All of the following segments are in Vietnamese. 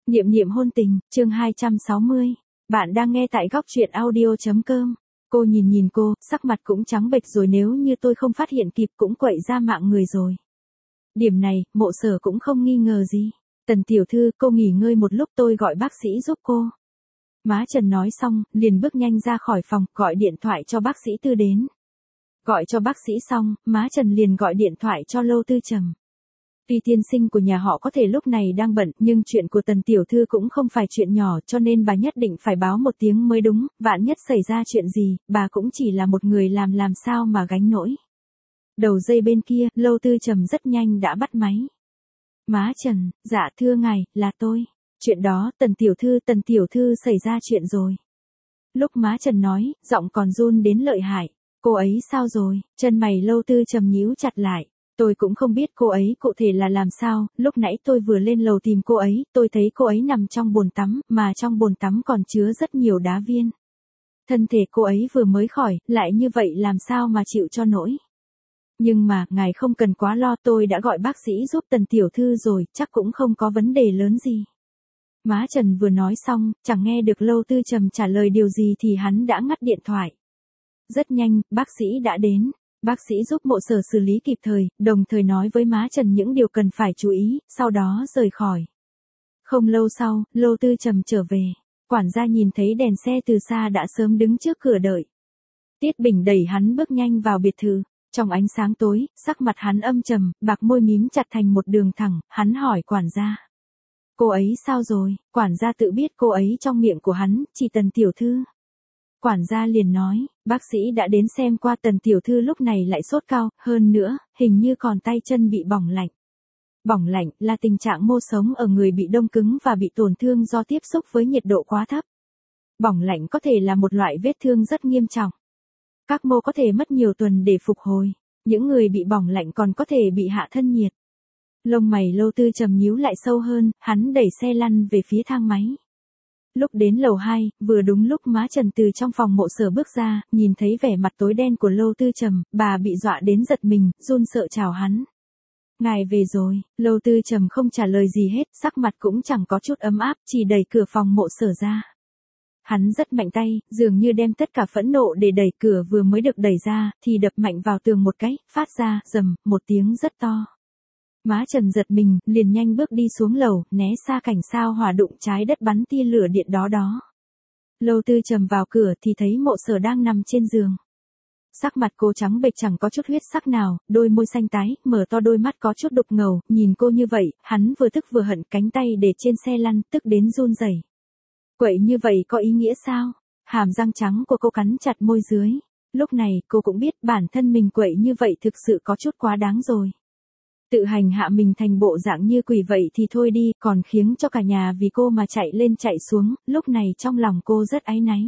Niệm niệm hôn tình, chương 260. Bạn đang nghe tại góc truyện audio.com. Cô nhìn cô, sắc mặt cũng trắng bệch rồi, nếu như tôi không phát hiện kịp cũng quậy ra mạng người rồi. Điểm này, Mộ Sở cũng không nghi ngờ gì. Tần tiểu thư, cô nghỉ ngơi một lúc, tôi gọi bác sĩ giúp cô. Má Trần nói xong, liền bước nhanh ra khỏi phòng, gọi điện thoại cho bác sĩ Tư đến. Gọi cho bác sĩ xong, má Trần liền gọi điện thoại cho Lâu Tư Trầm. Tuy tiên sinh của nhà họ có thể lúc này đang bận, nhưng chuyện của Tần tiểu thư cũng không phải chuyện nhỏ, cho nên bà nhất định phải báo một tiếng mới đúng, vạn nhất xảy ra chuyện gì, bà cũng chỉ là một người làm sao mà gánh nổi. Đầu dây bên kia, Lâu Tư Trầm rất nhanh đã bắt máy. Má Trần, dạ thưa ngài, là tôi. Chuyện đó, Tần tiểu thư xảy ra chuyện rồi. Lúc má Trần nói, giọng còn run đến lợi hại. Cô ấy sao rồi? Chân mày Lâu Tư Trầm nhíu chặt lại. Tôi cũng không biết cô ấy cụ thể là làm sao, lúc nãy tôi vừa lên lầu tìm cô ấy, tôi thấy cô ấy nằm trong bồn tắm, mà trong bồn tắm còn chứa rất nhiều đá viên. Thân thể cô ấy vừa mới khỏi, lại như vậy làm sao mà chịu cho nổi. Nhưng mà, ngài không cần quá lo, tôi đã gọi bác sĩ giúp Tần tiểu thư rồi, chắc cũng không có vấn đề lớn gì. Má Trần vừa nói xong, chẳng nghe được Lâu Tư Trầm trả lời điều gì thì hắn đã ngắt điện thoại. Rất nhanh, bác sĩ đã đến. Bác sĩ giúp Mộ Sở xử lý kịp thời, đồng thời nói với má Trần những điều cần phải chú ý, sau đó rời khỏi. Không lâu sau, Lâu Tư Trầm trở về. Quản gia nhìn thấy đèn xe từ xa đã sớm đứng trước cửa đợi. Tiết Bình đẩy hắn bước nhanh vào biệt thự. Trong ánh sáng tối, sắc mặt hắn âm trầm, bạc môi mím chặt thành một đường thẳng, hắn hỏi quản gia. Cô ấy sao rồi? Quản gia tự biết cô ấy trong miệng của hắn, chỉ Tần tiểu thư. Quản gia liền nói, bác sĩ đã đến xem qua, Tần tiểu thư lúc này lại sốt cao, hơn nữa, hình như còn tay chân bị bỏng lạnh. Bỏng lạnh là tình trạng mô sống ở người bị đông cứng và bị tổn thương do tiếp xúc với nhiệt độ quá thấp. Bỏng lạnh có thể là một loại vết thương rất nghiêm trọng. Các mô có thể mất nhiều tuần để phục hồi, những người bị bỏng lạnh còn có thể bị hạ thân nhiệt. Lông mày Lâu Tư Trầm nhíu lại sâu hơn, hắn đẩy xe lăn về phía thang máy. Lúc đến lầu 2, vừa đúng lúc má Trần từ trong phòng Mộ Sở bước ra, nhìn thấy vẻ mặt tối đen của Lâu Tư Trầm, bà bị dọa đến giật mình, run sợ chào hắn. Ngài về rồi, Lâu Tư Trầm không trả lời gì hết, sắc mặt cũng chẳng có chút ấm áp, chỉ đẩy cửa phòng Mộ Sở ra. Hắn rất mạnh tay, dường như đem tất cả phẫn nộ để đẩy, cửa vừa mới được đẩy ra, thì đập mạnh vào tường một cái, phát ra, rầm, một tiếng rất to. Má Trần giật mình, liền nhanh bước đi xuống lầu, né xa cảnh sao hỏa đụng trái đất bắn tia lửa điện đó. Lâu Tư Trầm vào cửa thì thấy Mộ Sở đang nằm trên giường. Sắc mặt cô trắng bệch chẳng có chút huyết sắc nào, đôi môi xanh tái, mở to đôi mắt có chút đục ngầu, nhìn cô như vậy, hắn vừa tức vừa hận, cánh tay để trên xe lăn, tức đến run rẩy. Quậy như vậy có ý nghĩa sao? Hàm răng trắng của cô cắn chặt môi dưới. Lúc này, cô cũng biết bản thân mình quậy như vậy thực sự có chút quá đáng rồi. Tự hành hạ mình thành bộ dạng như quỷ vậy thì thôi đi, còn khiến cho cả nhà vì cô mà chạy lên chạy xuống, lúc này trong lòng cô rất áy náy.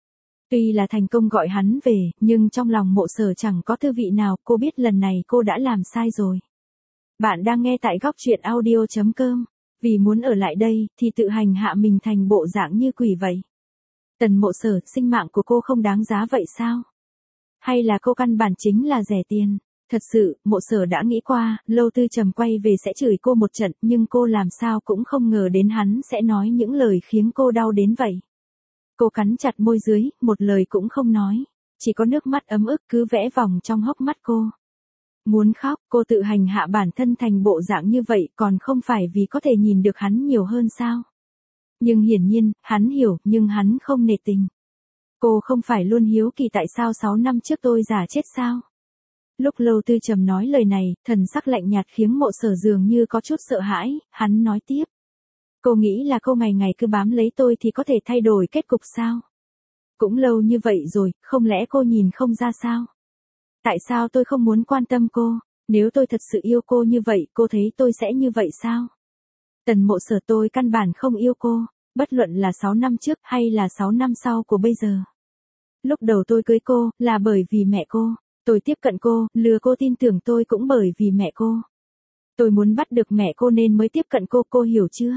Tuy là thành công gọi hắn về, nhưng trong lòng Mộ Sở chẳng có thư vị nào, cô biết lần này cô đã làm sai rồi. Bạn đang nghe tại góc truyện audio.com. Vì muốn ở lại đây, thì tự hành hạ mình thành bộ dạng như quỷ vậy. Tần Mộ Sở, sinh mạng của cô không đáng giá vậy sao? Hay là cô căn bản chính là rẻ tiền? Thật sự, Mộ Sở đã nghĩ qua, Lâu Tư Trầm quay về sẽ chửi cô một trận, nhưng cô làm sao cũng không ngờ đến hắn sẽ nói những lời khiến cô đau đến vậy. Cô cắn chặt môi dưới, một lời cũng không nói. Chỉ có nước mắt ấm ức cứ vẽ vòng trong hốc mắt cô. Muốn khóc, cô tự hành hạ bản thân thành bộ dạng như vậy còn không phải vì có thể nhìn được hắn nhiều hơn sao? Nhưng hiển nhiên, hắn hiểu, nhưng hắn không nể tình. Cô không phải luôn hiếu kỳ tại sao 6 năm trước tôi giả chết sao? Lúc Lâu Tư Trầm nói lời này, thần sắc lạnh nhạt khiến Mộ Sở dường như có chút sợ hãi, hắn nói tiếp. Cô nghĩ là cô ngày ngày cứ bám lấy tôi thì có thể thay đổi kết cục sao? Cũng lâu như vậy rồi, không lẽ cô nhìn không ra sao? Tại sao tôi không muốn quan tâm cô? Nếu tôi thật sự yêu cô như vậy, cô thấy tôi sẽ như vậy sao? Tần Mộ Sở, tôi căn bản không yêu cô, bất luận là 6 năm trước hay là 6 năm sau của bây giờ. Lúc đầu tôi cưới cô, là bởi vì mẹ cô. Tôi tiếp cận cô, lừa cô tin tưởng tôi cũng bởi vì mẹ cô. Tôi muốn bắt được mẹ cô nên mới tiếp cận cô hiểu chưa?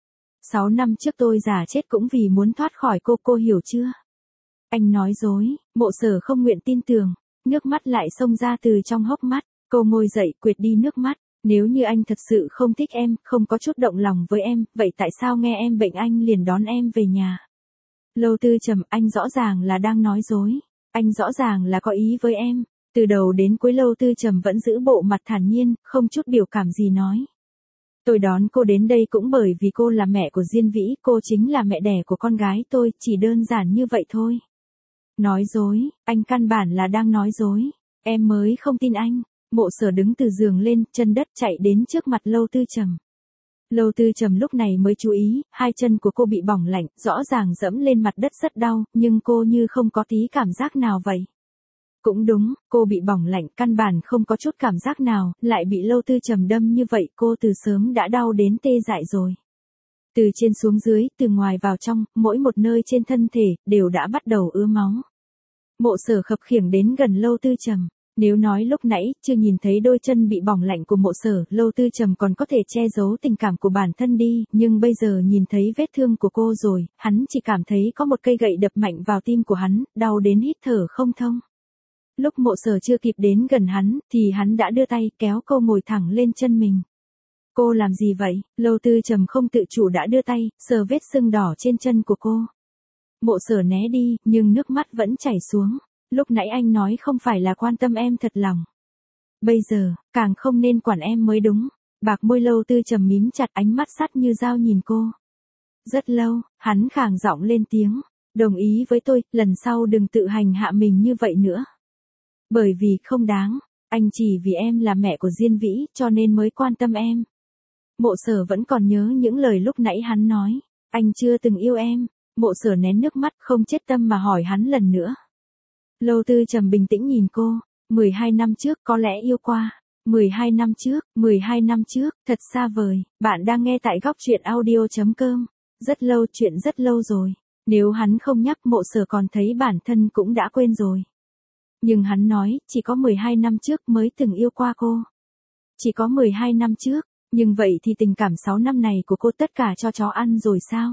6 năm trước tôi giả chết cũng vì muốn thoát khỏi cô hiểu chưa? Anh nói dối, Mộ Sở không nguyện tin tưởng, nước mắt lại xông ra từ trong hốc mắt, cô ngồi dậy quệt đi nước mắt, Nếu như anh thật sự không thích em, không có chút động lòng với em, vậy tại sao nghe em bệnh anh liền đón em về nhà? Lâu Tư Trầm, anh rõ ràng là đang nói dối. Anh rõ ràng là có ý với em. Từ đầu đến cuối Lâu Tư Trầm vẫn giữ bộ mặt thản nhiên, không chút biểu cảm gì nói. Tôi đón cô đến đây cũng bởi vì cô là mẹ của Diên Vĩ, cô chính là mẹ đẻ của con gái tôi, chỉ đơn giản như vậy thôi. Nói dối, anh căn bản là đang nói dối. Em mới không tin anh. Mộ Sở đứng từ giường lên, chân đất chạy đến trước mặt Lâu Tư Trầm. Lâu Tư Trầm lúc này mới chú ý, hai chân của cô bị bỏng lạnh, rõ ràng dẫm lên mặt đất rất đau, nhưng cô như không có tí cảm giác nào vậy. Cũng đúng, cô bị bỏng lạnh, căn bản không có chút cảm giác nào, lại bị Lâu Tư Trầm đâm như vậy, cô từ sớm đã đau đến tê dại rồi. Từ trên xuống dưới, từ ngoài vào trong, mỗi một nơi trên thân thể, đều đã bắt đầu ứa máu. Mộ Sở khập khiễng đến gần Lâu Tư Trầm. Nếu nói lúc nãy, chưa nhìn thấy đôi chân bị bỏng lạnh của Mộ Sở, Lâu Tư Trầm còn có thể che giấu tình cảm của bản thân đi, nhưng bây giờ nhìn thấy vết thương của cô rồi, hắn chỉ cảm thấy có một cây gậy đập mạnh vào tim của hắn, đau đến hít thở không thông. Lúc Mộ Sở chưa kịp đến gần hắn, thì hắn đã đưa tay kéo cô ngồi thẳng lên chân mình. Cô làm gì vậy? Lâu Tư Trầm không tự chủ đã đưa tay, sờ vết sưng đỏ trên chân của cô. Mộ Sở né đi, nhưng nước mắt vẫn chảy xuống. Lúc nãy anh nói không phải là quan tâm em thật lòng. Bây giờ, càng không nên quản em mới đúng. Bạc môi Lâu Tư Trầm mím chặt, ánh mắt sắt như dao nhìn cô. Rất lâu, hắn khàn giọng lên tiếng. Đồng ý với tôi, lần sau đừng tự hành hạ mình như vậy nữa. Bởi vì không đáng, anh chỉ vì em là mẹ của Diên Vĩ cho nên mới quan tâm em. Mộ Sở vẫn còn nhớ những lời lúc nãy hắn nói. Anh chưa từng yêu em. Mộ Sở nén nước mắt không chết tâm mà hỏi hắn lần nữa. Lâu Tư Trầm bình tĩnh nhìn cô. 12 năm trước có lẽ yêu qua. 12 năm trước, thật xa vời. Bạn đang nghe tại góc truyện audio.com. Rất lâu, chuyện rất lâu rồi. Nếu hắn không nhắc, Mộ Sở còn thấy bản thân cũng đã quên rồi. Nhưng hắn nói, chỉ có 12 năm trước mới từng yêu qua cô. Chỉ có 12 năm trước, nhưng vậy thì tình cảm 6 năm này của cô tất cả cho chó ăn rồi sao?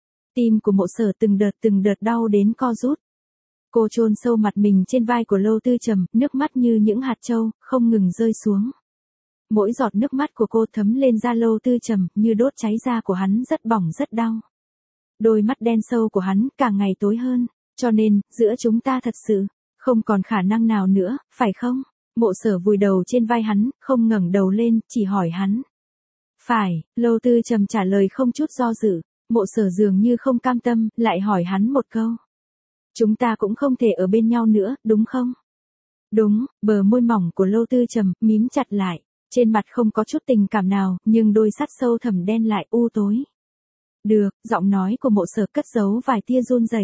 Tim của Mộ Sở từng đợt đau đến co rút. Cô chôn sâu mặt mình trên vai của Lâu Tư Trầm, nước mắt như những hạt châu, không ngừng rơi xuống. Mỗi giọt nước mắt của cô thấm lên da Lâu Tư Trầm, như đốt cháy da của hắn rất bỏng rất đau. Đôi mắt đen sâu của hắn càng ngày tối hơn, cho nên, giữa chúng ta thật sự không còn khả năng nào nữa, phải không? Mộ Sở vùi đầu trên vai hắn, không ngẩng đầu lên, chỉ hỏi hắn. Phải, Lâu Tư Trầm trả lời không chút do dự. Mộ Sở dường như không cam tâm, lại hỏi hắn một câu. Chúng ta cũng không thể ở bên nhau nữa, đúng không? Đúng, bờ môi mỏng của Lâu Tư Trầm mím chặt lại, trên mặt không có chút tình cảm nào, nhưng đôi sắt sâu thẳm đen lại u tối. Được, giọng nói của Mộ Sở cất giấu vài tia run rẩy.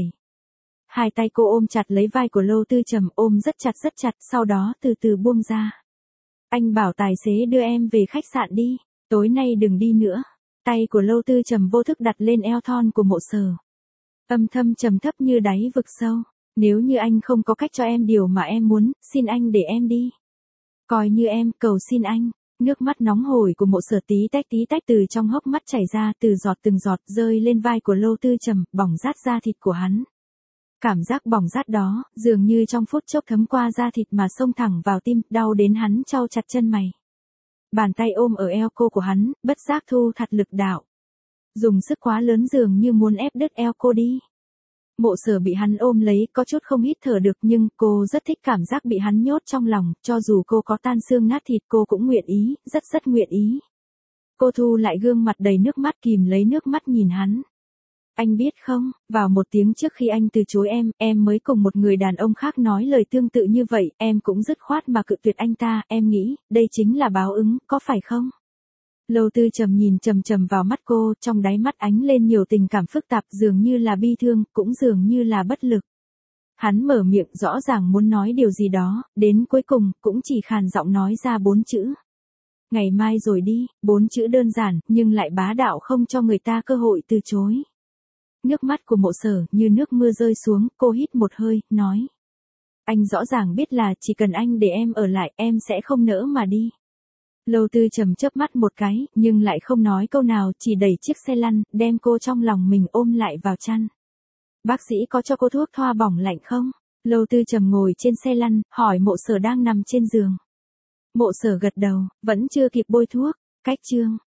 Hai tay cô ôm chặt lấy vai của Lâu Tư Trầm, ôm rất chặt, sau đó từ từ buông ra. Anh bảo tài xế đưa em về khách sạn đi, tối nay đừng đi nữa. Tay của Lâu Tư Trầm vô thức đặt lên eo thon của Mộ Sở. Âm thầm trầm thấp như đáy vực sâu. Nếu như anh không có cách cho em điều mà em muốn, xin anh để em đi. Coi như em cầu xin anh. Nước mắt nóng hổi của Mộ Sở tí tách từ trong hốc mắt chảy ra, từng giọt rơi lên vai của Lâu Tư Trầm, bỏng rát da thịt của hắn. Cảm giác bỏng rát đó, dường như trong phút chốc thấm qua da thịt mà xông thẳng vào tim, đau đến hắn chau chặt chân mày. Bàn tay ôm ở eo cô của hắn, bất giác thu thật lực đạo. Dùng sức quá lớn dường như muốn ép đứt eo cô đi. Mộ Sở bị hắn ôm lấy, có chút không hít thở được, nhưng cô rất thích cảm giác bị hắn nhốt trong lòng, cho dù cô có tan xương nát thịt cô cũng nguyện ý, rất nguyện ý. Cô thu lại gương mặt đầy nước mắt, kìm lấy nước mắt nhìn hắn. Anh biết không, vào một tiếng trước khi anh từ chối em mới cùng một người đàn ông khác nói lời tương tự như vậy, em cũng dứt khoát mà cự tuyệt anh ta, em nghĩ, đây chính là báo ứng, có phải không? Lâu Tư Trầm nhìn chằm vào mắt cô, trong đáy mắt ánh lên nhiều tình cảm phức tạp, dường như là bi thương, cũng dường như là bất lực. Hắn mở miệng rõ ràng muốn nói điều gì đó, đến cuối cùng, cũng chỉ khàn giọng nói ra 4 chữ. Ngày mai rồi đi, 4 chữ đơn giản, nhưng lại bá đạo không cho người ta cơ hội từ chối. Nước mắt của Mộ Sở như nước mưa rơi xuống, cô hít một hơi, nói. Anh rõ ràng biết là chỉ cần anh để em ở lại, em sẽ không nỡ mà đi. Lâu Tư Trầm chớp mắt một cái, nhưng lại không nói câu nào, chỉ đẩy chiếc xe lăn, đem cô trong lòng mình ôm lại vào chăn. Bác sĩ có cho cô thuốc thoa bỏng lạnh không? Lâu Tư Trầm ngồi trên xe lăn, hỏi Mộ Sở đang nằm trên giường. Mộ Sở gật đầu, vẫn chưa kịp bôi thuốc, cách chương.